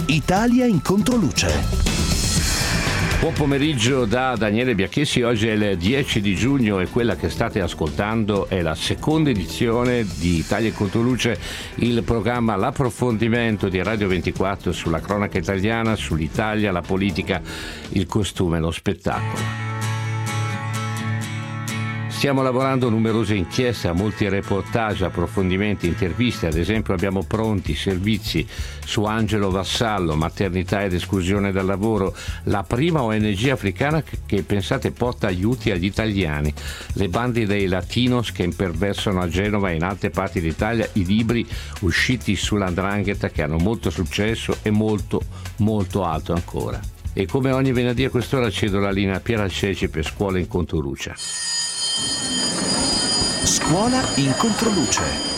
Italia in controluce. Buon pomeriggio da Daniele Biacchessi. Oggi è il 10 di giugno e quella che state ascoltando è la seconda edizione di Italia in Controluce, il programma L'approfondimento di Radio 24 sulla cronaca italiana, sull'Italia, la politica, il costume e lo spettacolo. Stiamo lavorando a numerose inchieste, a molti reportage, approfondimenti, interviste. Ad esempio abbiamo pronti servizi su Angelo Vassallo, maternità ed esclusione dal lavoro, la prima ONG africana che pensate porta aiuti agli italiani, le bande dei latinos che imperversano a Genova e in altre parti d'Italia, i libri usciti sulla 'ndrangheta che hanno molto successo e molto altro ancora. E come ogni venerdì a quest'ora cedo la linea a Piera Ceci per Scuola in Controluce. Scuola in Controluce.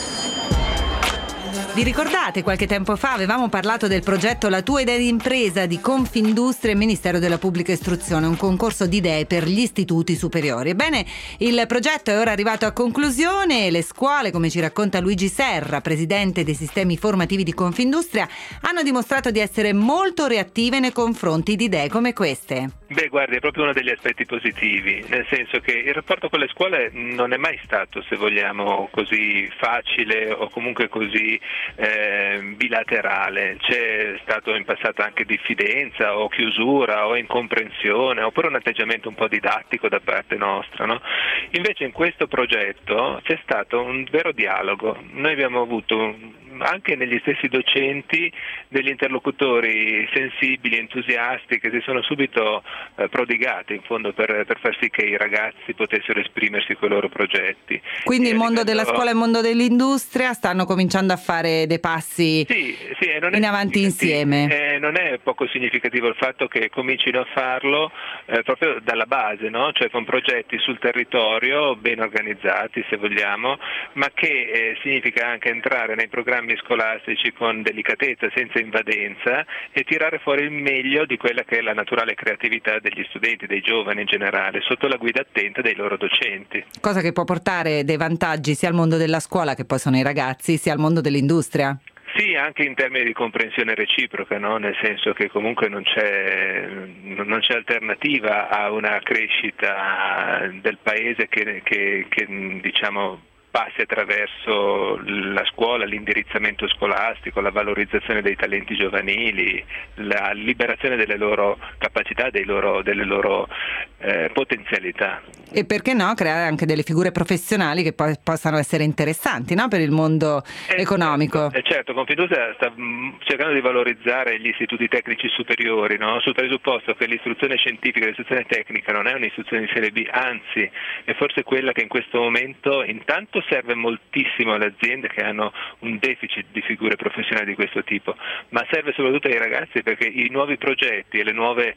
Vi ricordate, qualche tempo fa avevamo parlato del progetto La tua idea di impresa di Confindustria e Ministero della Pubblica Istruzione, un concorso di idee per gli istituti superiori. Ebbene, il progetto è ora arrivato a conclusione e le scuole, come ci racconta Luigi Serra, presidente dei sistemi formativi di Confindustria, hanno dimostrato di essere molto reattive nei confronti di idee come queste. Beh, guardi, è proprio uno degli aspetti positivi, nel senso che il rapporto con le scuole non è mai stato, se vogliamo, così facile o comunque così bilaterale. C'è stato in passato anche diffidenza o chiusura o incomprensione oppure un atteggiamento un po' didattico da parte nostra, no? Invece in questo progetto c'è stato un vero dialogo. Noi abbiamo avuto anche negli stessi docenti degli interlocutori sensibili, entusiasti, che si sono subito prodigati in fondo per far sì che i ragazzi potessero esprimersi con i loro progetti. Quindi il mondo della scuola e il mondo dell'industria stanno cominciando a fare dei passi in avanti insieme. Non è poco significativo il fatto che comincino a farlo proprio dalla base, no? Cioè con progetti sul territorio ben organizzati, se vogliamo, ma che significa anche entrare nei programmi scolastici con delicatezza, senza invadenza, e tirare fuori il meglio di quella che è la naturale creatività degli studenti, dei giovani in generale, sotto la guida attenta dei loro docenti. Cosa che può portare dei vantaggi sia al mondo della scuola, che poi sono i ragazzi, sia al mondo dell'industria. Sì, anche in termini di comprensione reciproca, no? Nel senso che comunque non c'è alternativa a una crescita del paese che diciamo passi attraverso la scuola, l'indirizzamento scolastico, la valorizzazione dei talenti giovanili, la liberazione delle loro capacità, delle loro potenzialità. E perché no, creare anche delle figure professionali che poi possano essere interessanti, no? Per il mondo economico. Certo, Confindustria sta cercando di valorizzare gli istituti tecnici superiori, no? Sul presupposto che l'istruzione scientifica, l'istruzione tecnica non è un'istruzione di serie B, anzi è forse quella che in questo momento intanto serve moltissimo alle aziende che hanno un deficit di figure professionali di questo tipo, ma serve soprattutto ai ragazzi, perché i nuovi progetti e le nuove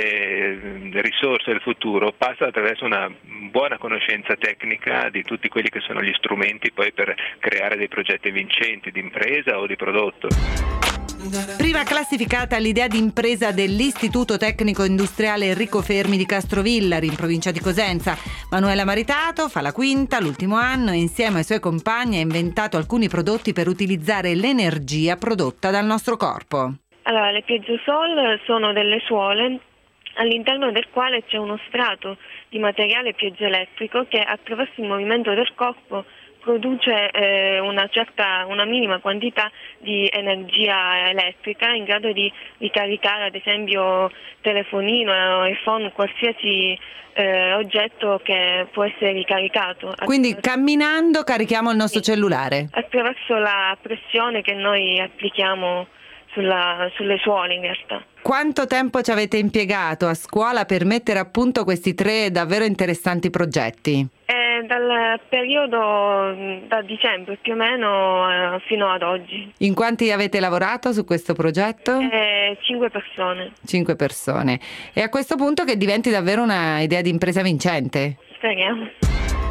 risorse del futuro passano attraverso una buona conoscenza tecnica di tutti quelli che sono gli strumenti poi per creare dei progetti vincenti di impresa o di prodotto. Prima classificata l'idea di impresa dell'Istituto Tecnico Industriale Enrico Fermi di Castrovillari, in provincia di Cosenza. Manuela Maritato fa la quinta, l'ultimo anno, e insieme ai suoi compagni ha inventato alcuni prodotti per utilizzare l'energia prodotta dal nostro corpo. Allora, le piezo-sol sono delle suole all'interno del quale c'è uno strato di materiale piezoelettrico che attraverso il movimento del corpo produce una minima quantità di energia elettrica in grado di caricare ad esempio telefonino, iPhone, qualsiasi oggetto che può essere ricaricato. Quindi camminando carichiamo il nostro cellulare? Attraverso la pressione che noi applichiamo sulle suole in realtà. Quanto tempo ci avete impiegato a scuola per mettere a punto questi 3 davvero interessanti progetti? Dal periodo da dicembre più o meno fino ad oggi. In quanti avete lavorato su questo progetto? 5 persone. 5 persone. E a questo punto che diventi davvero una idea di impresa vincente? Speriamo.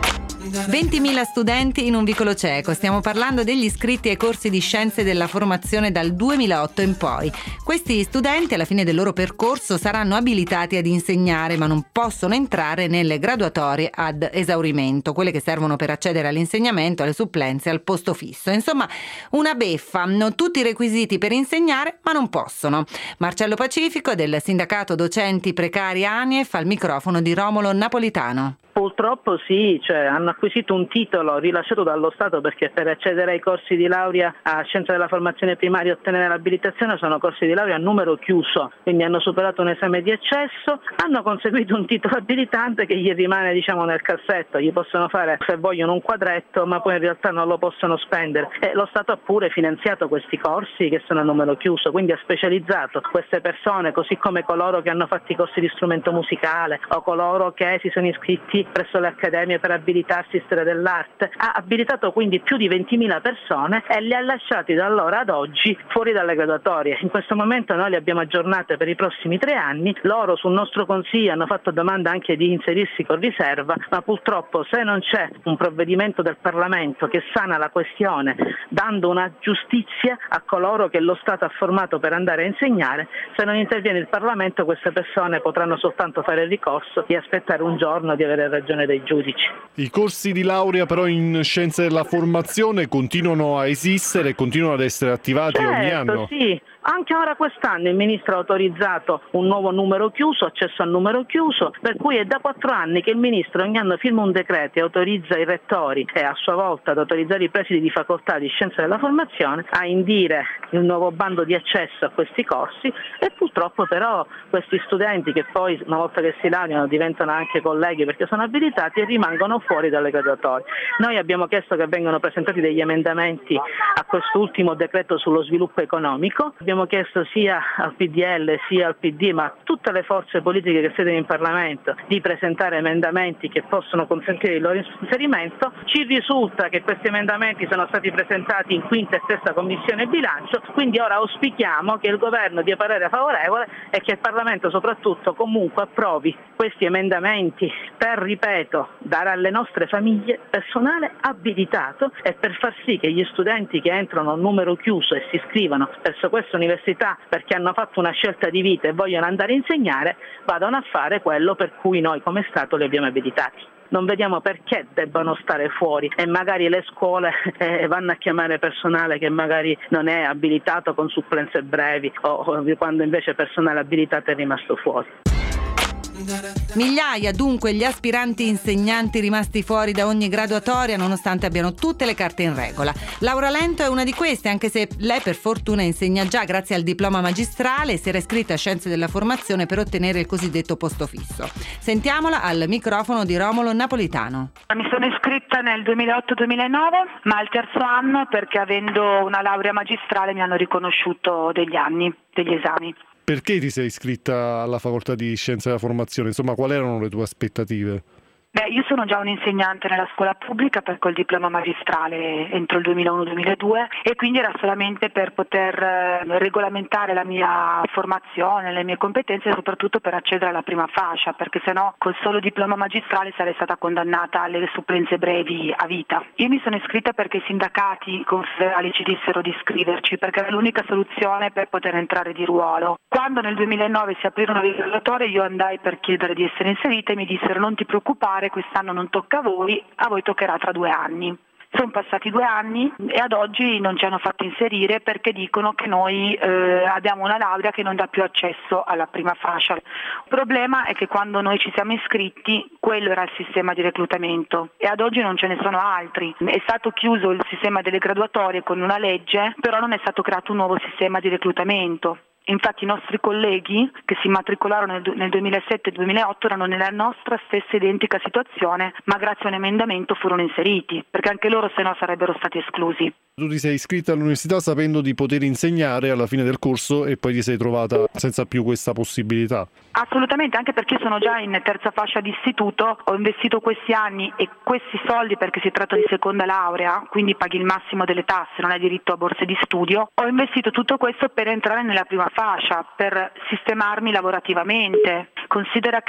20.000 studenti in un vicolo cieco. Stiamo parlando degli iscritti ai corsi di scienze della formazione dal 2008 in poi. Questi studenti alla fine del loro percorso saranno abilitati ad insegnare, ma non possono entrare nelle graduatorie ad esaurimento, quelle che servono per accedere all'insegnamento, alle supplenze, al posto fisso. Insomma, una beffa. Hanno tutti i requisiti per insegnare, ma non possono. Marcello Pacifico del sindacato docenti precari ANIEF al microfono di Romolo Napolitano. Purtroppo sì, hanno acquisito un titolo rilasciato dallo Stato, perché per accedere ai corsi di laurea a scienza della formazione primaria e ottenere l'abilitazione sono corsi di laurea a numero chiuso, quindi hanno superato un esame di accesso, hanno conseguito un titolo abilitante che gli rimane nel cassetto, gli possono fare se vogliono un quadretto, ma poi in realtà non lo possono spendere, e lo Stato ha pure finanziato questi corsi che sono a numero chiuso, quindi ha specializzato queste persone, così come coloro che hanno fatto i corsi di strumento musicale o coloro che si sono iscritti presso le accademie per abilitarsi in storia dell'arte. Ha abilitato quindi più di 20.000 persone e li ha lasciati da allora ad oggi fuori dalle graduatorie. In questo momento noi li abbiamo aggiornate per i prossimi 3 anni, loro sul nostro consiglio hanno fatto domanda anche di inserirsi con riserva, ma purtroppo se non c'è un provvedimento del Parlamento che sana la questione dando una giustizia a coloro che lo Stato ha formato per andare a insegnare, se non interviene il Parlamento queste persone potranno soltanto fare il ricorso e aspettare un giorno di avere ragione dei giudici. I corsi di laurea però in scienze della formazione continuano a esistere, continuano ad essere attivati ogni anno? Sì. Anche ora quest'anno il Ministro ha autorizzato un nuovo numero chiuso, accesso al numero chiuso, per cui è da 4 anni che il Ministro ogni anno firma un decreto e autorizza i rettori e a sua volta ad autorizzare i presidi di facoltà di scienze della formazione a indire il nuovo bando di accesso a questi corsi, e purtroppo però questi studenti che poi una volta che si laureano diventano anche colleghi perché sono abilitati e rimangono fuori dalle graduatorie. Noi abbiamo chiesto che vengano presentati degli emendamenti a quest'ultimo decreto sullo sviluppo economico. Abbiamo chiesto sia al PDL sia al PD, ma a tutte le forze politiche che siedono in Parlamento, di presentare emendamenti che possono consentire il loro inserimento. Ci risulta che questi emendamenti sono stati presentati in quinta e sesta commissione bilancio, quindi ora auspichiamo che il governo dia parere favorevole e che il Parlamento soprattutto comunque approvi questi emendamenti per, ripeto, dare alle nostre famiglie personale abilitato e per far sì che gli studenti che entrano a numero chiuso e si iscrivono verso questa università perché hanno fatto una scelta di vita e vogliono andare a insegnare, vadano a fare quello per cui noi come Stato li abbiamo abilitati. Non vediamo perché debbano stare fuori e magari le scuole vanno a chiamare personale che magari non è abilitato con supplenze brevi o quando invece personale abilitato è rimasto fuori. Migliaia dunque gli aspiranti insegnanti rimasti fuori da ogni graduatoria nonostante abbiano tutte le carte in regola. Laura Lento è una di queste, anche se lei per fortuna insegna già grazie al diploma magistrale e si era iscritta a Scienze della Formazione per ottenere il cosiddetto posto fisso. Sentiamola al microfono di Romolo Napolitano. Mi sono iscritta nel 2008-2009, ma al terzo anno perché avendo una laurea magistrale mi hanno riconosciuto degli anni, degli esami. Perché ti sei iscritta alla facoltà di Scienze della Formazione? Insomma, quali erano le tue aspettative? Io sono già un insegnante nella scuola pubblica perché ho il diploma magistrale entro il 2001-2002 e quindi era solamente per poter regolamentare la mia formazione, le mie competenze e soprattutto per accedere alla prima fascia, perché sennò col solo diploma magistrale sarei stata condannata alle supplenze brevi a vita. Io mi sono iscritta perché i sindacati confederali ci dissero di iscriverci perché era l'unica soluzione per poter entrare di ruolo. Quando nel 2009 si aprirono le graduatorie io andai per chiedere di essere inserita e mi dissero non ti preoccupare, quest'anno non tocca a voi toccherà tra 2 anni. Sono passati 2 anni e ad oggi non ci hanno fatto inserire perché dicono che noi abbiamo una laurea che non dà più accesso alla prima fascia. Il problema è che quando noi ci siamo iscritti quello era il sistema di reclutamento e ad oggi non ce ne sono altri. È stato chiuso il sistema delle graduatorie con una legge, però non è stato creato un nuovo sistema di reclutamento. Infatti i nostri colleghi che si immatricolarono nel 2007 e 2008 erano nella nostra stessa identica situazione, ma grazie a un emendamento furono inseriti, perché anche loro se no sarebbero stati esclusi. Tu ti sei iscritta all'università sapendo di poter insegnare alla fine del corso e poi ti sei trovata senza più questa possibilità? Assolutamente, anche perché io sono già in terza fascia di istituto, ho investito questi anni e questi soldi perché si tratta di seconda laurea, quindi paghi il massimo delle tasse, non hai diritto a borse di studio, ho investito tutto questo per entrare nella prima fascia, per sistemarmi lavorativamente. Considera che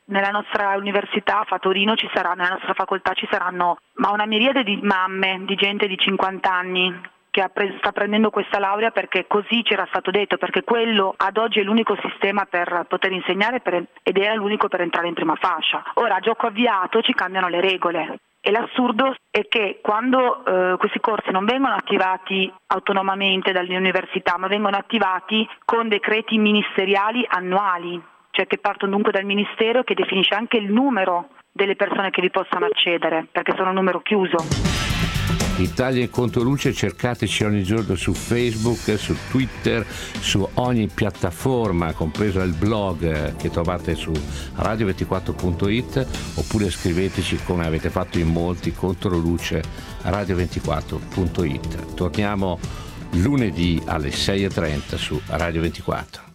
nella nostra università, a Torino nella nostra facoltà ci saranno una miriade di mamme, di gente di 50 anni che sta prendendo questa laurea perché così c'era stato detto, perché quello ad oggi è l'unico sistema per poter insegnare ed era l'unico per entrare in prima fascia. Ora a gioco avviato ci cambiano le regole. E l'assurdo è che quando questi corsi non vengono attivati autonomamente dalle università, ma vengono attivati con decreti ministeriali annuali, cioè che partono dunque dal Ministero, che definisce anche il numero delle persone che vi possono accedere, perché sono un numero chiuso. Italia in Controluce, cercateci ogni giorno su Facebook, su Twitter, su ogni piattaforma, compreso il blog che trovate su radio24.it, oppure scriveteci come avete fatto in molti, Controluce radio24.it. Torniamo lunedì alle 6:30 su Radio 24.